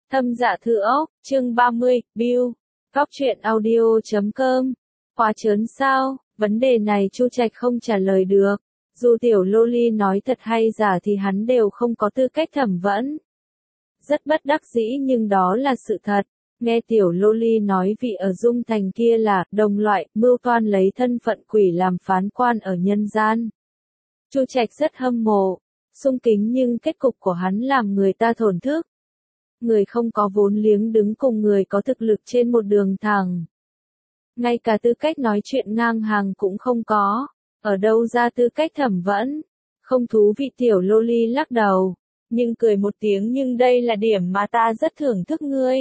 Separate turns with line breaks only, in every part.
Thâm Dạ Thư Ốc, chương 30, Bill. Góc truyện audio.com. Quá trớn sao? Vấn đề này Chu Trạch không trả lời được. Dù tiểu Loli nói thật hay giả thì hắn đều không có tư cách thẩm vấn. Rất bất đắc dĩ nhưng đó là sự thật. Nghe tiểu Loli nói vị ở Dung Thành kia là đồng loại, mưu toan lấy thân phận quỷ làm phán quan ở nhân gian. Chu Trạch rất hâm mộ, sung kính nhưng kết cục của hắn làm người ta thổn thức. Người không có vốn liếng đứng cùng người có thực lực trên một đường thẳng. Ngay cả tư cách nói chuyện ngang hàng cũng không có, ở đâu ra tư cách thẩm vấn. Không thú vị tiểu Loli lắc đầu, nhưng cười một tiếng, nhưng đây là điểm mà ta rất thưởng thức ngươi.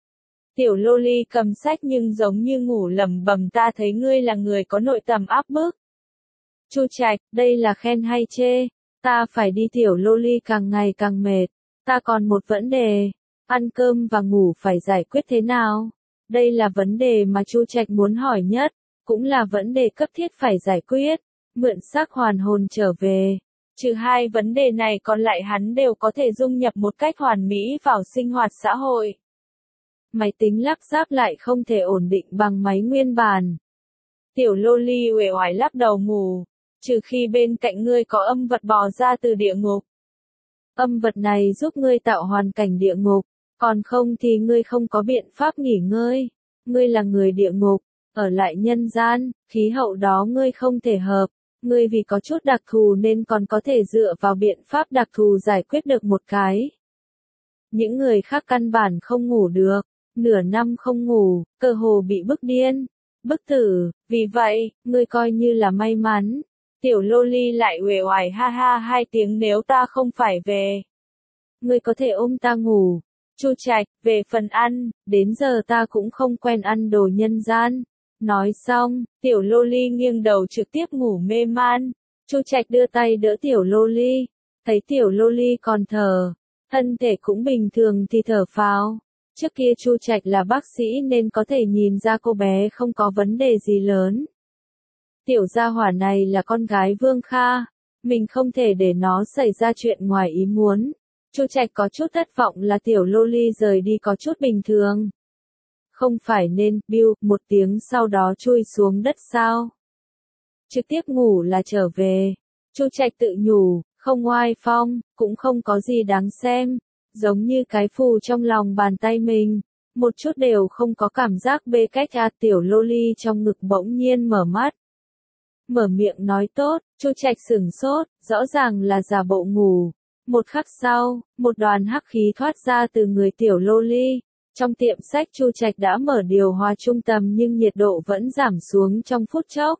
Tiểu Loli cầm sách nhưng giống như ngủ lẩm bẩm, ta thấy ngươi là người có nội tâm áp bức. Chu Trạch, đây là khen hay chê? Ta phải đi. Tiểu Loli càng ngày càng mệt. Ta còn một vấn đề. Ăn cơm và ngủ phải giải quyết thế nào? Đây là vấn đề mà Chu Trạch muốn hỏi nhất, cũng là vấn đề cấp thiết phải giải quyết. Mượn xác hoàn hồn trở về. Trừ hai vấn đề này còn lại hắn đều có thể dung nhập một cách hoàn mỹ vào sinh hoạt xã hội. Máy tính lắp ráp lại không thể ổn định bằng máy nguyên bản. Tiểu Loli uể oải lắc đầu ngủ, trừ khi bên cạnh ngươi có âm vật bò ra từ địa ngục. Âm vật này giúp ngươi tạo hoàn cảnh địa ngục, còn không thì ngươi không có biện pháp nghỉ ngơi. Ngươi là người địa ngục, ở lại nhân gian, khí hậu đó ngươi không thể hợp. Ngươi vì có chút đặc thù nên còn có thể dựa vào biện pháp đặc thù giải quyết được một cái. Những người khác căn bản không ngủ được, nửa năm không ngủ, cơ hồ bị bức điên, bức tử, vì vậy, ngươi coi như là may mắn. Tiểu Loli lại uể oải ha ha hai tiếng, nếu ta không phải về. Ngươi có thể ôm ta ngủ. Chu Trạch, về phần ăn, đến giờ ta cũng không quen ăn đồ nhân gian. Nói xong, tiểu Loli nghiêng đầu trực tiếp ngủ mê man. Chu Trạch đưa tay đỡ tiểu Loli, thấy tiểu Loli còn thở, thân thể cũng bình thường thì thở phào. Trước kia Chu Trạch là bác sĩ nên có thể nhìn ra cô bé không có vấn đề gì lớn. Tiểu gia hỏa này là con gái Vương Kha, mình không thể để nó xảy ra chuyện ngoài ý muốn. Chu Trạch có chút thất vọng là tiểu Loli rời đi có chút bình thường. Không phải nên, Bill, một tiếng sau đó chui xuống đất sao? Trực tiếp ngủ là trở về. Chu Trạch tự nhủ, không oai phong, cũng không có gì đáng xem. Giống như cái phù trong lòng bàn tay mình. Một chút đều không có cảm giác bê cách tiểu Loli trong ngực bỗng nhiên mở mắt. Mở miệng nói tốt, Chu Trạch sửng sốt, rõ ràng là giả bộ ngủ. Một khắc sau, một đoàn hắc khí thoát ra từ người tiểu Loli. Trong tiệm sách Chu Trạch đã mở điều hòa trung tâm nhưng nhiệt độ vẫn giảm xuống trong phút chốc.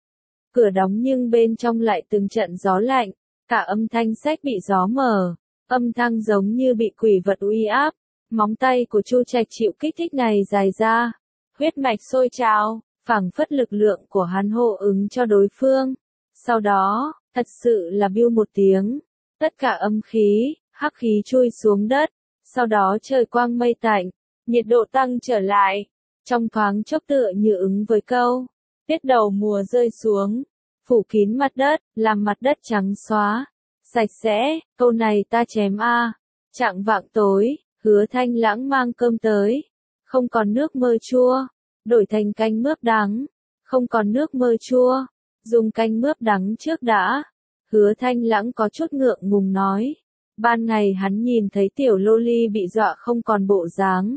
Cửa đóng nhưng bên trong lại từng trận gió lạnh, cả âm thanh sách bị gió mở, âm thanh giống như bị quỷ vật uy áp. Móng tay của Chu Trạch chịu kích thích này dài ra, huyết mạch sôi trào, phảng phất lực lượng của hắn hô ứng cho đối phương. Sau đó, thật sự là biu một tiếng, tất cả âm khí, hắc khí chui xuống đất, sau đó trời quang mây tạnh, nhiệt độ tăng trở lại, trong thoáng chốc tựa như ứng với câu, tiết đầu mùa rơi xuống, phủ kín mặt đất, làm mặt đất trắng xóa, sạch sẽ, câu này ta chém a. Chạng vạng tối, Hứa Thanh Lãng mang cơm tới, không còn nước mơ chua, đổi thành canh mướp đắng, không còn nước mơ chua, dùng canh mướp đắng trước đã. Hứa Thanh Lãng có chút ngượng ngùng nói, ban ngày hắn nhìn thấy tiểu Loli bị dọa không còn bộ dáng.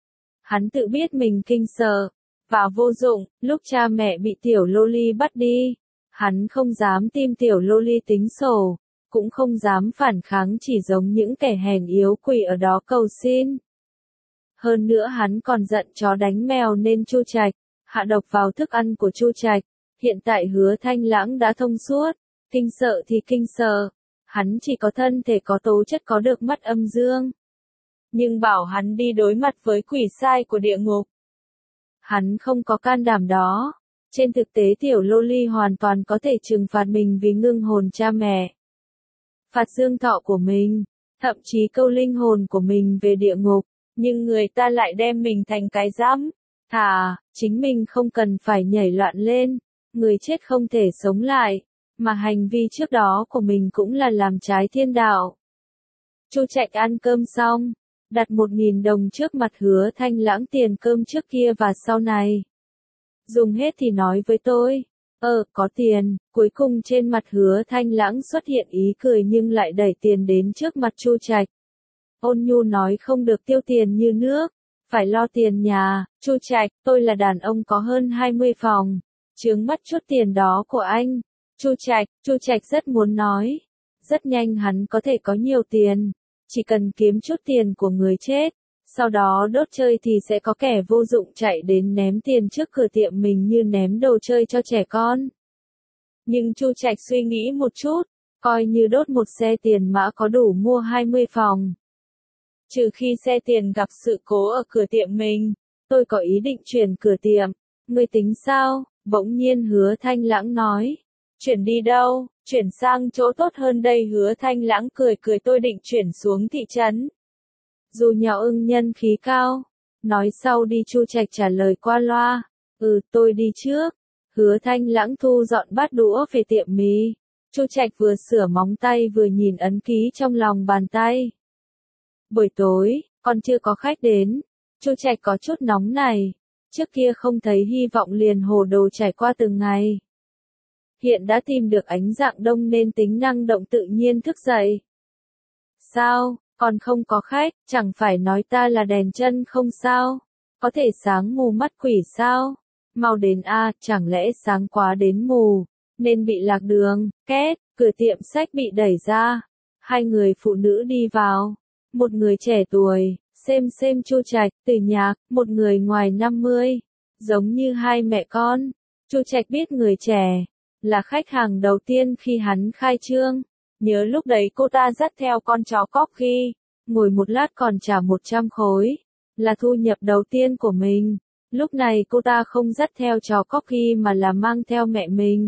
Hắn tự biết mình kinh sợ, và vô dụng, lúc cha mẹ bị tiểu Loli bắt đi, hắn không dám tìm tiểu Loli tính sổ, cũng không dám phản kháng, chỉ giống những kẻ hèn yếu quỷ ở đó cầu xin. Hơn nữa hắn còn giận chó đánh mèo nên Chu Trạch hạ độc vào thức ăn của Chu Trạch. Hiện tại Hứa Thanh Lãng đã thông suốt, kinh sợ thì kinh sợ, hắn chỉ có thân thể có tố chất có được mắt âm dương. Nhưng bảo hắn đi đối mặt với quỷ sai của địa ngục, hắn không có can đảm đó. Trên thực tế tiểu Loli hoàn toàn có thể trừng phạt mình vì ngưng hồn cha mẹ, phạt dương thọ của mình, thậm chí câu linh hồn của mình về địa ngục, nhưng người ta lại đem mình thành cái giám. Thà, chính mình không cần phải nhảy loạn lên, người chết không thể sống lại, mà hành vi trước đó của mình cũng là làm trái thiên đạo. Chu Trạch ăn cơm xong, đặt 1.000 đồng trước mặt Hứa Thanh Lãng tiền cơm trước kia và sau này. Dùng hết thì nói với tôi. Có tiền. Cuối cùng trên mặt Hứa Thanh Lãng xuất hiện ý cười nhưng lại đẩy tiền đến trước mặt Chu Trạch. Ôn nhu nói không được tiêu tiền như nước, phải lo tiền nhà. Chu Trạch, tôi là đàn ông có hơn 20 phòng, chướng mắt chút tiền đó của anh. Chu Trạch rất muốn nói. Rất nhanh hắn có thể có nhiều tiền, chỉ cần kiếm chút tiền của người chết, sau đó đốt chơi thì sẽ có kẻ vô dụng chạy đến ném tiền trước cửa tiệm mình như ném đồ chơi cho trẻ con. Nhưng Chu Trạch suy nghĩ một chút, coi như đốt một xe tiền mã có đủ mua 20 phòng. Trừ khi xe tiền gặp sự cố ở cửa tiệm mình, tôi có ý định chuyển cửa tiệm. Ngươi tính sao? Bỗng nhiên Hứa Thanh Lãng nói. Chuyển đi đâu? Chuyển sang chỗ tốt hơn đây. Hứa Thanh Lãng cười cười, tôi định chuyển xuống thị trấn. Dù nhỏ ưng nhân khí cao. Nói sau đi. Chu Trạch trả lời qua loa. Tôi đi trước. Hứa Thanh Lãng thu dọn bát đũa về tiệm mì. Chu Trạch vừa sửa móng tay vừa nhìn ấn ký trong lòng bàn tay. Buổi tối, còn chưa có khách đến. Chu Trạch có chút nóng này. Trước kia không thấy hy vọng liền hồ đồ trải qua từng ngày. Hiện đã tìm được ánh dạng đông nên tính năng động tự nhiên thức dậy. Sao, còn không có khách, chẳng phải nói ta là đèn chân không sao? Có thể sáng mù mắt quỷ sao? Mau đến a, chẳng lẽ sáng quá đến mù, nên bị lạc đường. Két, cửa tiệm sách bị đẩy ra. Hai người phụ nữ đi vào. Một người trẻ tuổi, xem Chu Trạch, Từ Nhạc, một người ngoài 50, giống như hai mẹ con. Chu Trạch biết người trẻ là khách hàng đầu tiên khi hắn khai trương. Nhớ lúc đấy cô ta dắt theo con chó Corgi, ngồi một lát còn trả 100 khối, là thu nhập đầu tiên của mình. Lúc này cô ta không dắt theo chó Corgi mà là mang theo mẹ mình.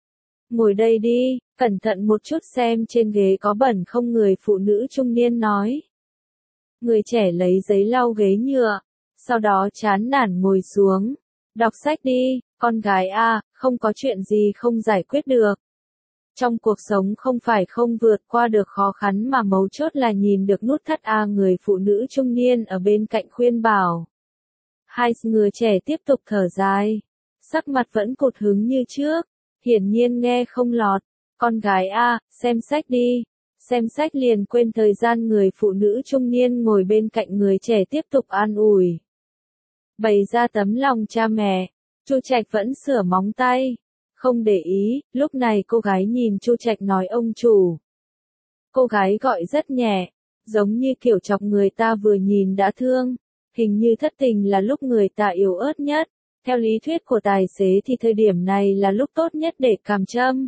Ngồi đây đi, cẩn thận một chút xem trên ghế có bẩn không, người phụ nữ trung niên nói. Người trẻ lấy giấy lau ghế nhựa, sau đó chán nản ngồi xuống. Đọc sách đi, con gái a, không có chuyện gì không giải quyết được. Trong cuộc sống không phải không vượt qua được khó khăn mà mấu chốt là nhìn được nút thắt a, người phụ nữ trung niên ở bên cạnh khuyên bảo. Hai người trẻ tiếp tục thở dài, sắc mặt vẫn cụt hứng như trước, hiển nhiên nghe không lọt. Con gái a, xem sách đi. Xem sách liền quên thời gian, người phụ nữ trung niên ngồi bên cạnh người trẻ tiếp tục an ủi. Bày ra tấm lòng cha mẹ. Chu Trạch vẫn sửa móng tay, không để ý. Lúc này cô gái nhìn Chu Trạch nói ông chủ. Cô gái gọi rất nhẹ, giống như kiểu chọc người ta vừa nhìn đã thương. Hình như thất tình là lúc người ta yếu ớt nhất. Theo lý thuyết của tài xế thì thời điểm này là lúc tốt nhất để càm châm.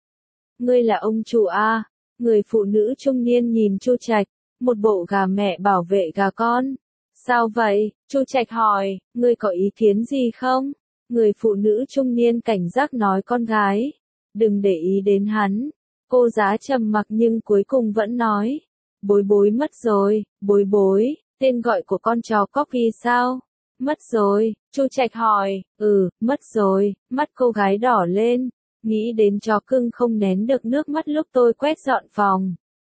Ngươi là ông chủ a? Người phụ nữ trung niên nhìn Chu Trạch, một bộ gà mẹ bảo vệ gà con. Sao vậy? Chu Trạch hỏi, ngươi có ý kiến gì không? Người phụ nữ trung niên cảnh giác nói con gái. Đừng để ý đến hắn. Cô giá trầm mặc nhưng cuối cùng vẫn nói. Bối bối mất rồi, bối bối, tên gọi của con chó Corgi sao? Mất rồi, Chu Trạch hỏi. Mất rồi, mắt cô gái đỏ lên. Nghĩ đến chó cưng không nén được nước mắt lúc tôi quét dọn phòng.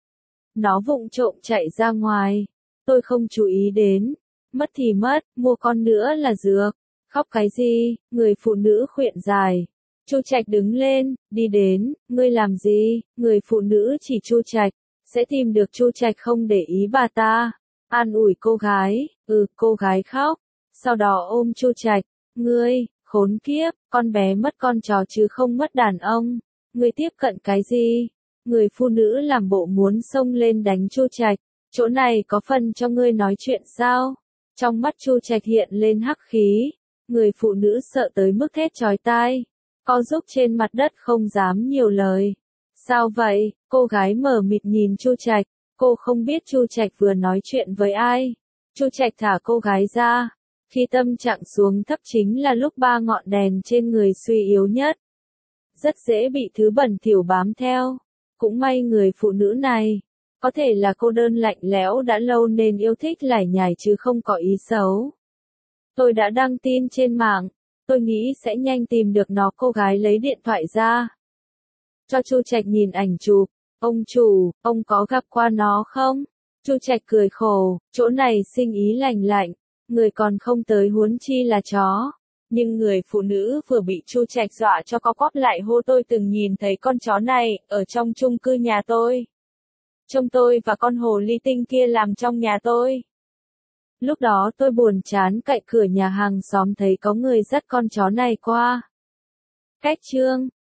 Nó vụng trộm chạy ra ngoài. Tôi không chú ý đến. Mất thì mất, mua con nữa là dược. Khóc cái gì? Người phụ nữ khuyện giải. Chu Trạch đứng lên, đi đến. Ngươi làm gì? Người phụ nữ chỉ Chu Trạch. Sẽ tìm được Chu Trạch không để ý bà ta. An ủi cô gái. Cô gái khóc. Sau đó ôm Chu Trạch. Ngươi, khốn kiếp, con bé mất con chó chứ không mất đàn ông. Ngươi tiếp cận cái gì? Người phụ nữ làm bộ muốn xông lên đánh Chu Trạch. Chỗ này có phần cho ngươi nói chuyện sao? Trong mắt Chu Trạch hiện lên hắc khí. Người phụ nữ sợ tới mức thét chói tai, co rúm trên mặt đất không dám nhiều lời. Sao vậy? Cô gái mờ mịt nhìn Chu Trạch. Cô không biết Chu Trạch vừa nói chuyện với ai. Chu Trạch thả cô gái ra. Khi tâm trạng xuống thấp chính là lúc ba ngọn đèn trên người suy yếu nhất. Rất dễ bị thứ bẩn thỉu bám theo. Cũng may người phụ nữ này, có thể là cô đơn lạnh lẽo đã lâu nên yêu thích lải nhải chứ không có ý xấu. Tôi đã đăng tin trên mạng, tôi nghĩ sẽ nhanh tìm được nó. Cô gái lấy điện thoại ra, cho Chu Trạch nhìn ảnh chụp. Ông chủ, ông có gặp qua nó không? Chu Trạch cười khổ, chỗ này sinh ý lành lạnh, người còn không tới huống chi là chó. Nhưng người phụ nữ vừa bị Chu Trạch dọa cho có quắp lại hô tôi từng nhìn thấy con chó này, ở trong chung cư nhà tôi. Trông tôi và con hồ ly tinh kia làm trong nhà tôi. Lúc đó tôi buồn chán cậy cửa nhà hàng xóm thấy có người dắt con chó này qua. Cách chương